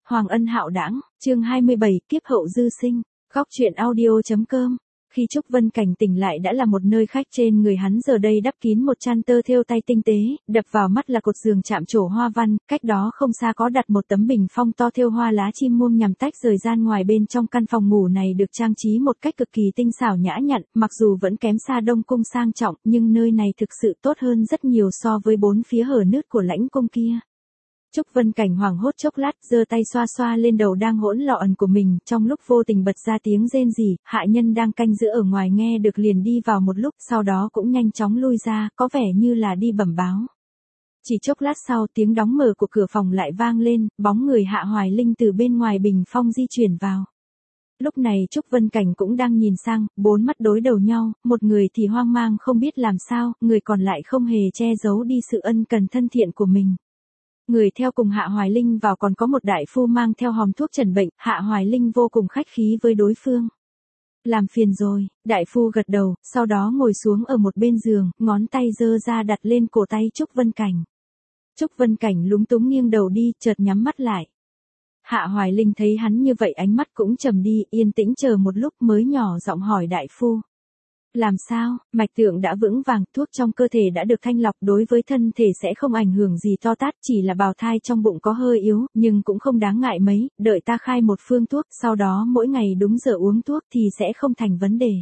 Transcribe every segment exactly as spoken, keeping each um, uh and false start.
Hoàng ân hạo đãng, chương hai mươi bảy, kiếp hậu dư sinh, góc truyện audio.com. Khi Trúc Vân Cảnh tỉnh lại đã là một nơi khách, trên người hắn giờ đây đắp kín một chăn tơ thêu tay tinh tế, đập vào mắt là cột giường chạm trổ hoa văn, cách đó không xa có đặt một tấm bình phong to thêu hoa lá chim muông nhằm tách rời gian ngoài. Bên trong căn phòng ngủ này được trang trí một cách cực kỳ tinh xảo nhã nhặn, mặc dù vẫn kém xa Đông cung sang trọng, nhưng nơi này thực sự tốt hơn rất nhiều so với bốn phía hở nứt của lãnh cung kia. Trúc Vân Cảnh hoảng hốt chốc lát, giơ tay xoa xoa lên đầu đang hỗn loạn của mình, trong lúc vô tình bật ra tiếng rên rỉ, hạ nhân đang canh giữ ở ngoài nghe được liền đi vào một lúc, sau đó cũng nhanh chóng lui ra, có vẻ như là đi bẩm báo. Chỉ chốc lát sau, tiếng đóng mở của cửa phòng lại vang lên, bóng người Hạ Hoài Linh từ bên ngoài bình phong di chuyển vào. Lúc này Trúc Vân Cảnh cũng đang nhìn sang, bốn mắt đối đầu nhau, một người thì hoang mang không biết làm sao, người còn lại không hề che giấu đi sự ân cần thân thiện của mình. Người theo cùng Hạ Hoài Linh vào còn có một đại phu mang theo hòm thuốc trần bệnh, Hạ Hoài Linh vô cùng khách khí với đối phương. Làm phiền rồi, đại phu gật đầu, sau đó ngồi xuống ở một bên giường, ngón tay giơ ra đặt lên cổ tay Trúc Vân Cảnh. Trúc Vân Cảnh lúng túng nghiêng đầu đi, chợt nhắm mắt lại. Hạ Hoài Linh thấy hắn như vậy ánh mắt cũng trầm đi, yên tĩnh chờ một lúc mới nhỏ giọng hỏi đại phu. Làm sao, mạch tượng đã vững vàng, thuốc trong cơ thể đã được thanh lọc, đối với thân thể sẽ không ảnh hưởng gì to tát, chỉ là bào thai trong bụng có hơi yếu, nhưng cũng không đáng ngại mấy, đợi ta khai một phương thuốc, sau đó mỗi ngày đúng giờ uống thuốc thì sẽ không thành vấn đề.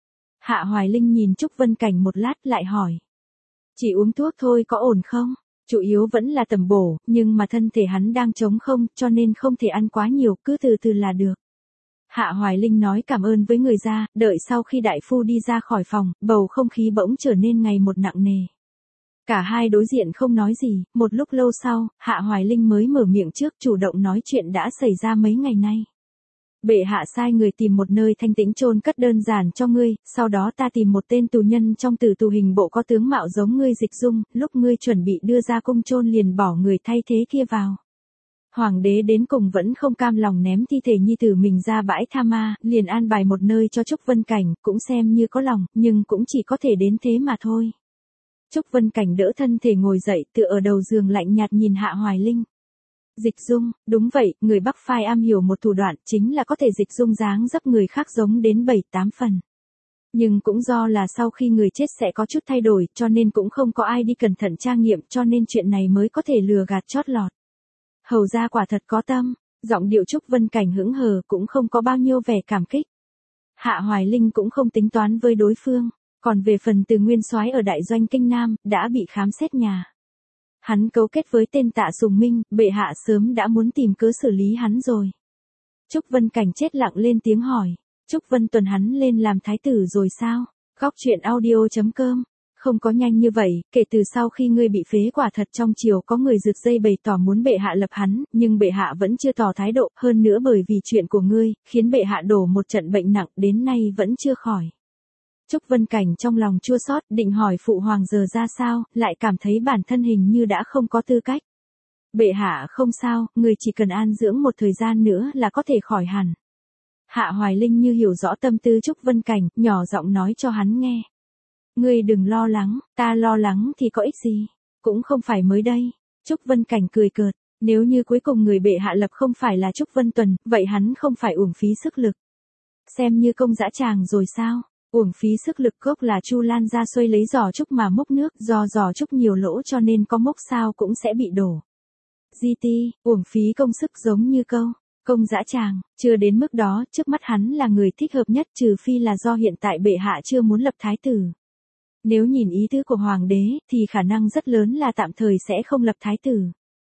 Hạ Hoài Linh nhìn Trúc Vân Cảnh một lát lại hỏi. Chỉ uống thuốc thôi có ổn không? Chủ yếu vẫn là tầm bổ, nhưng mà thân thể hắn đang trống không, cho nên không thể ăn quá nhiều, cứ từ từ là được. Hạ Hoài Linh nói cảm ơn với người ra, đợi sau khi đại phu đi ra khỏi phòng, bầu không khí bỗng trở nên ngày một nặng nề. Cả hai đối diện không nói gì, một lúc lâu sau, Hạ Hoài Linh mới mở miệng trước, chủ động nói chuyện đã xảy ra mấy ngày nay. Bệ hạ sai người tìm một nơi thanh tĩnh chôn cất đơn giản cho ngươi, sau đó ta tìm một tên tù nhân trong tử tù hình bộ có tướng mạo giống ngươi Dịch Dung, lúc ngươi chuẩn bị đưa ra cung chôn liền bỏ người thay thế kia vào. Hoàng đế đến cùng vẫn không cam lòng ném thi thể nhi tử mình ra bãi tha ma, liền an bài một nơi cho Trúc Vân Cảnh, cũng xem như có lòng, nhưng cũng chỉ có thể đến thế mà thôi. Trúc Vân Cảnh đỡ thân thể ngồi dậy, tựa ở đầu giường lạnh nhạt nhìn Hạ Hoài Linh. Dịch Dung, đúng vậy, người Bắc phai am hiểu một thủ đoạn, chính là có thể dịch dung dáng dấp người khác giống đến bảy tám phần. Nhưng cũng do là sau khi người chết sẽ có chút thay đổi, cho nên cũng không có ai đi cẩn thận tra nghiệm, cho nên chuyện này mới có thể lừa gạt chót lọt. Hầu ra quả thật có tâm, giọng điệu Trúc Vân Cảnh hững hờ, cũng không có bao nhiêu vẻ cảm kích. Hạ Hoài Linh cũng không tính toán với đối phương, còn về phần Từ Nguyên Soái ở Đại Doanh Kinh Nam, đã bị khám xét nhà. Hắn cấu kết với tên Tạ Sùng Minh, bệ hạ sớm đã muốn tìm cớ xử lý hắn rồi. Trúc Vân Cảnh chết lặng lên tiếng hỏi, Trúc Vân Tuần hắn lên làm thái tử rồi sao? Góc truyện audio.com. Không có nhanh như vậy, kể từ sau khi ngươi bị phế quả thật trong triều có người rượt dây bày tỏ muốn bệ hạ lập hắn, nhưng bệ hạ vẫn chưa tỏ thái độ, hơn nữa bởi vì chuyện của ngươi, khiến bệ hạ đổ một trận bệnh nặng đến nay vẫn chưa khỏi. Trúc Vân Cảnh trong lòng chua xót, định hỏi phụ hoàng giờ ra sao, lại cảm thấy bản thân hình như đã không có tư cách. Bệ hạ không sao, người chỉ cần an dưỡng một thời gian nữa là có thể khỏi hẳn. Hạ Hoài Linh như hiểu rõ tâm tư Trúc Vân Cảnh, nhỏ giọng nói cho hắn nghe. Ngươi đừng lo lắng, ta lo lắng thì có ích gì, cũng không phải mới đây. Trúc Vân Cảnh cười cợt, nếu như cuối cùng người bệ hạ lập không phải là Trúc Vân Tuần, vậy hắn không phải uổng phí sức lực. Xem như công dã tràng rồi sao, uổng phí sức lực gốc là Chu Lan ra xuôi lấy giò trúc mà múc nước, do giò trúc nhiều lỗ cho nên có mốc sao cũng sẽ bị đổ. Di ti, uổng phí công sức giống như câu. Công dã tràng, chưa đến mức đó, trước mắt hắn là người thích hợp nhất trừ phi là do hiện tại bệ hạ chưa muốn lập thái tử. Nếu nhìn ý tứ của hoàng đế, thì khả năng rất lớn là tạm thời sẽ không lập thái tử.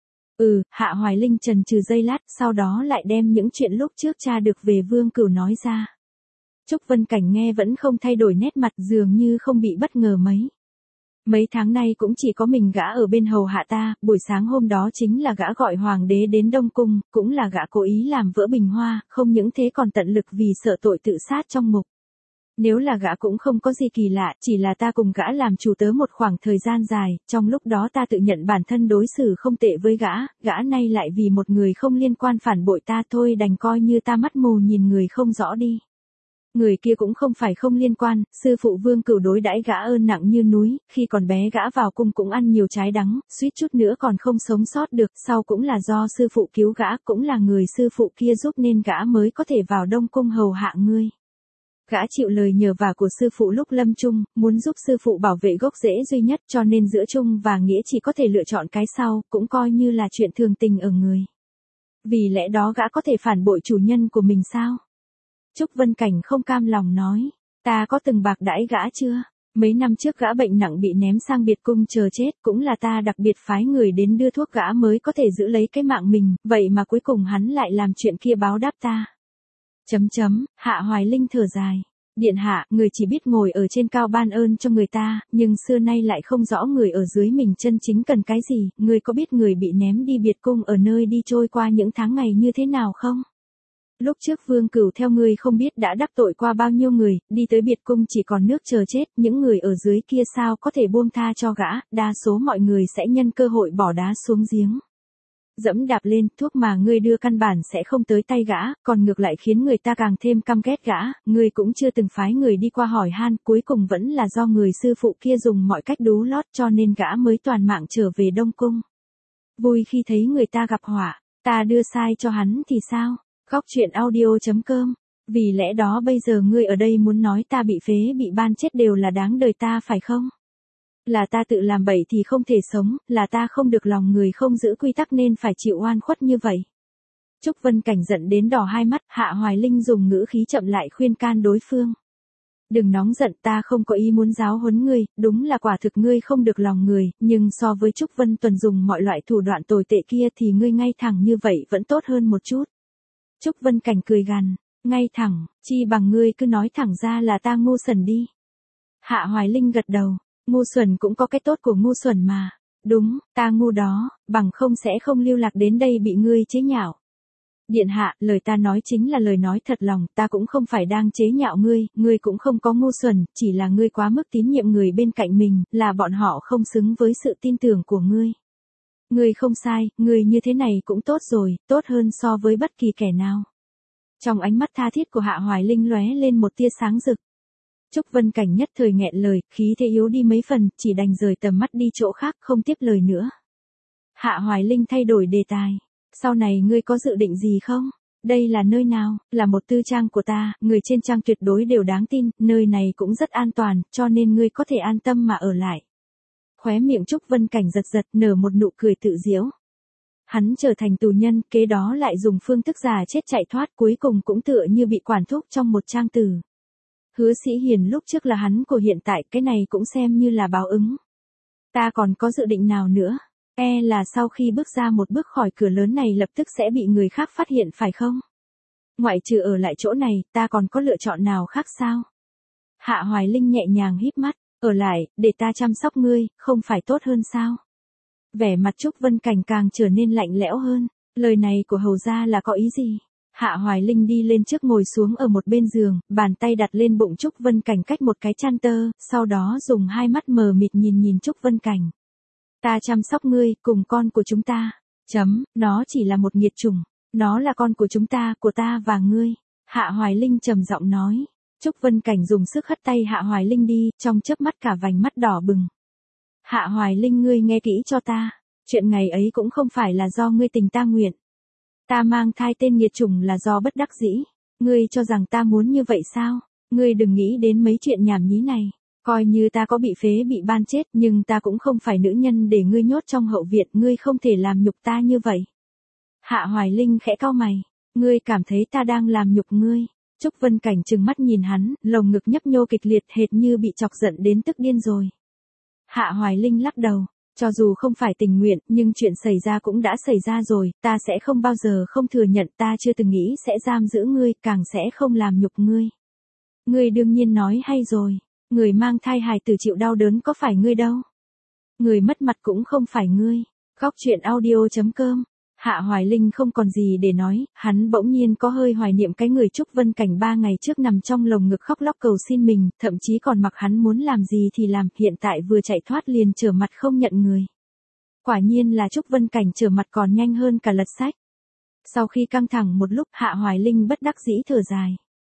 Ừ, Hạ Hoài Linh chần chừ giây lát, sau đó lại đem những chuyện lúc trước cha được về Vương Cửu nói ra. Trúc Vân Cảnh nghe vẫn không thay đổi nét mặt, dường như không bị bất ngờ mấy. Mấy tháng nay cũng chỉ có mình gã ở bên hầu hạ ta, buổi sáng hôm đó chính là gã gọi hoàng đế đến Đông Cung, cũng là gã cố ý làm vỡ bình hoa, không những thế còn tận lực vì sợ tội tự sát trong mục. Nếu là gã cũng không có gì kỳ lạ, chỉ là ta cùng gã làm chủ tớ một khoảng thời gian dài, trong lúc đó ta tự nhận bản thân đối xử không tệ với gã, gã nay lại vì một người không liên quan phản bội ta thôi đành coi như ta mắt mù nhìn người không rõ đi. Người kia cũng không phải không liên quan, sư phụ Vương Cửu đối đãi gã ơn nặng như núi, khi còn bé gã vào cung cũng ăn nhiều trái đắng, suýt chút nữa còn không sống sót được, sau cũng là do sư phụ cứu gã, cũng là người sư phụ kia giúp nên gã mới có thể vào Đông Cung hầu hạ ngươi. Gã chịu lời nhờ vả của sư phụ lúc lâm chung, muốn giúp sư phụ bảo vệ gốc rễ duy nhất, cho nên giữa chung và nghĩa chỉ có thể lựa chọn cái sau, cũng coi như là chuyện thường tình ở người. Vì lẽ đó gã có thể phản bội chủ nhân của mình sao? Trúc Vân Cảnh không cam lòng nói, ta có từng bạc đãi gã chưa? Mấy năm trước gã bệnh nặng bị ném sang biệt cung chờ chết, cũng là ta đặc biệt phái người đến đưa thuốc gã mới có thể giữ lấy cái mạng mình, vậy mà cuối cùng hắn lại làm chuyện kia báo đáp ta. Chấm chấm, Hạ Hoài Linh thở dài. Điện hạ, người chỉ biết ngồi ở trên cao ban ơn cho người ta, nhưng xưa nay lại không rõ người ở dưới mình chân chính cần cái gì, người có biết người bị ném đi biệt cung ở nơi đi trôi qua những tháng ngày như thế nào không? Lúc trước Vương Cửu theo ngươi không biết đã đắc tội qua bao nhiêu người, đi tới biệt cung chỉ còn nước chờ chết, những người ở dưới kia sao có thể buông tha cho gã, đa số mọi người sẽ nhân cơ hội bỏ đá xuống giếng. Dẫm đạp lên, thuốc mà ngươi đưa căn bản sẽ không tới tay gã, còn ngược lại khiến người ta càng thêm căm ghét gã, ngươi cũng chưa từng phái người đi qua hỏi han, cuối cùng vẫn là do người sư phụ kia dùng mọi cách đú lót cho nên gã mới toàn mạng trở về Đông Cung. Vui khi thấy người ta gặp họa, ta đưa sai cho hắn thì sao? Góc truyện audio chấm com. Vì lẽ đó bây giờ ngươi ở đây muốn nói ta bị phế bị ban chết đều là đáng đời ta phải không? Là ta tự làm bậy thì không thể sống, là ta không được lòng người không giữ quy tắc nên phải chịu oan khuất như vậy. Trúc Vân Cảnh giận đến đỏ hai mắt, Hạ Hoài Linh dùng ngữ khí chậm lại khuyên can đối phương. Đừng nóng giận, ta không có ý muốn giáo huấn ngươi, đúng là quả thực ngươi không được lòng người, nhưng so với Trúc Vân Tuần dùng mọi loại thủ đoạn tồi tệ kia thì ngươi ngay thẳng như vậy vẫn tốt hơn một chút. Trúc Vân Cảnh cười gằn, ngay thẳng, chi bằng ngươi cứ nói thẳng ra là ta ngu xuẩn đi. Hạ Hoài Linh gật đầu, ngu xuẩn cũng có cái tốt của ngu xuẩn mà. Đúng, ta ngu đó, bằng không sẽ không lưu lạc đến đây bị ngươi chế nhạo. Điện hạ, lời ta nói chính là lời nói thật lòng, ta cũng không phải đang chế nhạo ngươi, ngươi cũng không có ngu xuẩn, chỉ là ngươi quá mức tín nhiệm người bên cạnh mình, là bọn họ không xứng với sự tin tưởng của ngươi. Ngươi không sai, ngươi như thế này cũng tốt rồi, tốt hơn so với bất kỳ kẻ nào. Trong ánh mắt tha thiết của Hạ Hoài Linh lóe lên một tia sáng rực. Trúc Vân Cảnh nhất thời nghẹn lời, khí thế yếu đi mấy phần, chỉ đành rời tầm mắt đi chỗ khác, không tiếp lời nữa. Hạ Hoài Linh thay đổi đề tài. Sau này ngươi có dự định gì không? Đây là nơi nào? Là một tư trang của ta, người trên trang tuyệt đối đều đáng tin, nơi này cũng rất an toàn, cho nên ngươi có thể an tâm mà ở lại. Khóe miệng Trúc Vân Cảnh giật giật nở một nụ cười tự giễu. Hắn trở thành tù nhân, kế đó lại dùng phương thức giả chết chạy thoát, cuối cùng cũng tựa như bị quản thúc trong một trang tử. Hứa Sĩ Hiền lúc trước là hắn của hiện tại, cái này cũng xem như là báo ứng. Ta còn có dự định nào nữa? E là sau khi bước ra một bước khỏi cửa lớn này lập tức sẽ bị người khác phát hiện phải không? Ngoại trừ ở lại chỗ này, ta còn có lựa chọn nào khác sao? Hạ Hoài Linh nhẹ nhàng híp mắt, ở lại, để ta chăm sóc ngươi, không phải tốt hơn sao? Vẻ mặt Trúc Vân Cảnh càng trở nên lạnh lẽo hơn, lời này của hầu gia là có ý gì? Hạ Hoài Linh đi lên trước ngồi xuống ở một bên giường, bàn tay đặt lên bụng Trúc Vân Cảnh cách một cái chăn tơ, sau đó dùng hai mắt mờ mịt nhìn nhìn Trúc Vân Cảnh. Ta chăm sóc ngươi, cùng con của chúng ta. Chấm, nó chỉ là một nghiệt chủng. Nó là con của chúng ta, của ta và ngươi. Hạ Hoài Linh trầm giọng nói. Trúc Vân Cảnh dùng sức hất tay Hạ Hoài Linh đi, trong chớp mắt cả vành mắt đỏ bừng. Hạ Hoài Linh, ngươi nghe kỹ cho ta. Chuyện ngày ấy cũng không phải là do ngươi tình ta nguyện. Ta mang thai tên nghiệt chủng là do bất đắc dĩ. Ngươi cho rằng ta muốn như vậy sao? Ngươi đừng nghĩ đến mấy chuyện nhảm nhí này. Coi như ta có bị phế bị ban chết, nhưng ta cũng không phải nữ nhân để ngươi nhốt trong hậu viện, ngươi không thể làm nhục ta như vậy. Hạ Hoài Linh khẽ cau mày. Ngươi cảm thấy ta đang làm nhục ngươi? Trúc Vân Cảnh trừng mắt nhìn hắn, lồng ngực nhấp nhô kịch liệt hệt như bị chọc giận đến tức điên rồi. Hạ Hoài Linh lắc đầu. Cho dù không phải tình nguyện, nhưng chuyện xảy ra cũng đã xảy ra rồi, ta sẽ không bao giờ không thừa nhận, ta chưa từng nghĩ sẽ giam giữ ngươi, càng sẽ không làm nhục ngươi. Ngươi đương nhiên nói hay rồi, người mang thai hài tử chịu đau đớn có phải ngươi đâu. Người mất mặt cũng không phải ngươi. Góc truyện audio chấm com. Hạ Hoài Linh không còn gì để nói, hắn bỗng nhiên có hơi hoài niệm cái người Trúc Vân Cảnh ba ngày trước nằm trong lồng ngực khóc lóc cầu xin mình, thậm chí còn mặc hắn muốn làm gì thì làm, hiện tại vừa chạy thoát liền trở mặt không nhận người. Quả nhiên là Trúc Vân Cảnh trở mặt còn nhanh hơn cả lật sách. Sau khi căng thẳng một lúc, Hạ Hoài Linh bất đắc dĩ thở dài.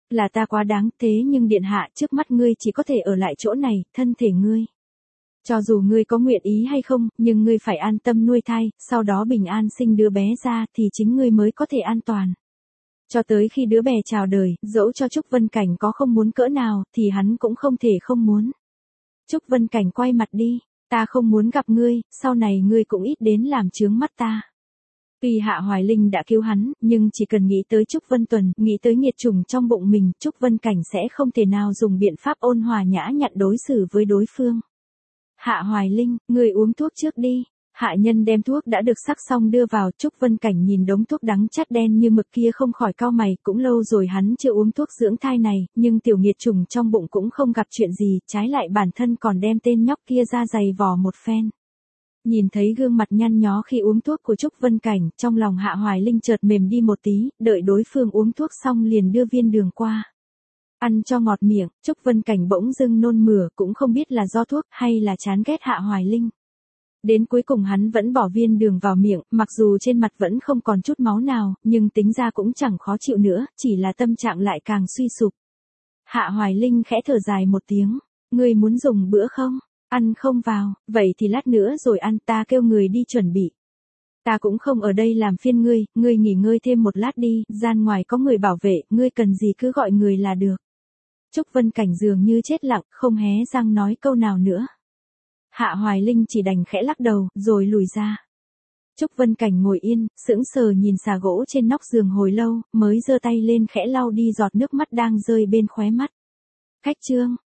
Là ta quá đáng, thế nhưng điện hạ trước mắt ngươi chỉ có thể ở lại chỗ này, thân thể ngươi. Cho dù ngươi có nguyện ý hay không, nhưng ngươi phải an tâm nuôi thai, sau đó bình an sinh đứa bé ra thì chính ngươi mới có thể an toàn. Cho tới khi đứa bé chào đời, dẫu cho Trúc Vân Cảnh có không muốn cỡ nào, thì hắn cũng không thể không muốn. Trúc Vân Cảnh quay mặt đi, ta không muốn gặp ngươi, sau này ngươi cũng ít đến làm chướng mắt ta. Tuy Hạ Hoài Linh đã cứu hắn, nhưng chỉ cần nghĩ tới Trúc Vân Tuần, nghĩ tới nghiệt chủng trong bụng mình, Trúc Vân Cảnh sẽ không thể nào dùng biện pháp ôn hòa nhã nhặn đối xử với đối phương. Hạ Hoài Linh, ngươi uống thuốc trước đi. Hạ nhân đem thuốc đã được sắc xong đưa vào, Trúc Vân Cảnh nhìn đống thuốc đắng chát đen như mực kia không khỏi cau mày, cũng lâu rồi hắn chưa uống thuốc dưỡng thai này, nhưng tiểu nghiệt trùng trong bụng cũng không gặp chuyện gì, trái lại bản thân còn đem tên nhóc kia ra giày vò một phen. Nhìn thấy gương mặt nhăn nhó khi uống thuốc của Trúc Vân Cảnh, trong lòng Hạ Hoài Linh chợt mềm đi một tí, đợi đối phương uống thuốc xong liền đưa viên đường qua. Ăn cho ngọt miệng, Trúc Vân Cảnh bỗng dưng nôn mửa, cũng không biết là do thuốc hay là chán ghét Hạ Hoài Linh. Đến cuối cùng hắn vẫn bỏ viên đường vào miệng, mặc dù trên mặt vẫn không còn chút máu nào, nhưng tính ra cũng chẳng khó chịu nữa, chỉ là tâm trạng lại càng suy sụp. Hạ Hoài Linh khẽ thở dài một tiếng, ngươi muốn dùng bữa không? Ăn không vào, vậy thì lát nữa rồi ăn, ta kêu người đi chuẩn bị. Ta cũng không ở đây làm phiên ngươi, ngươi nghỉ ngơi thêm một lát đi, gian ngoài có người bảo vệ, ngươi cần gì cứ gọi người là được. Trúc Vân Cảnh dường như chết lặng, không hé răng nói câu nào nữa. Hạ Hoài Linh chỉ đành khẽ lắc đầu, rồi lùi ra. Trúc Vân Cảnh ngồi yên, sững sờ nhìn xà gỗ trên nóc giường hồi lâu, mới giơ tay lên khẽ lau đi giọt nước mắt đang rơi bên khóe mắt. Khách trương,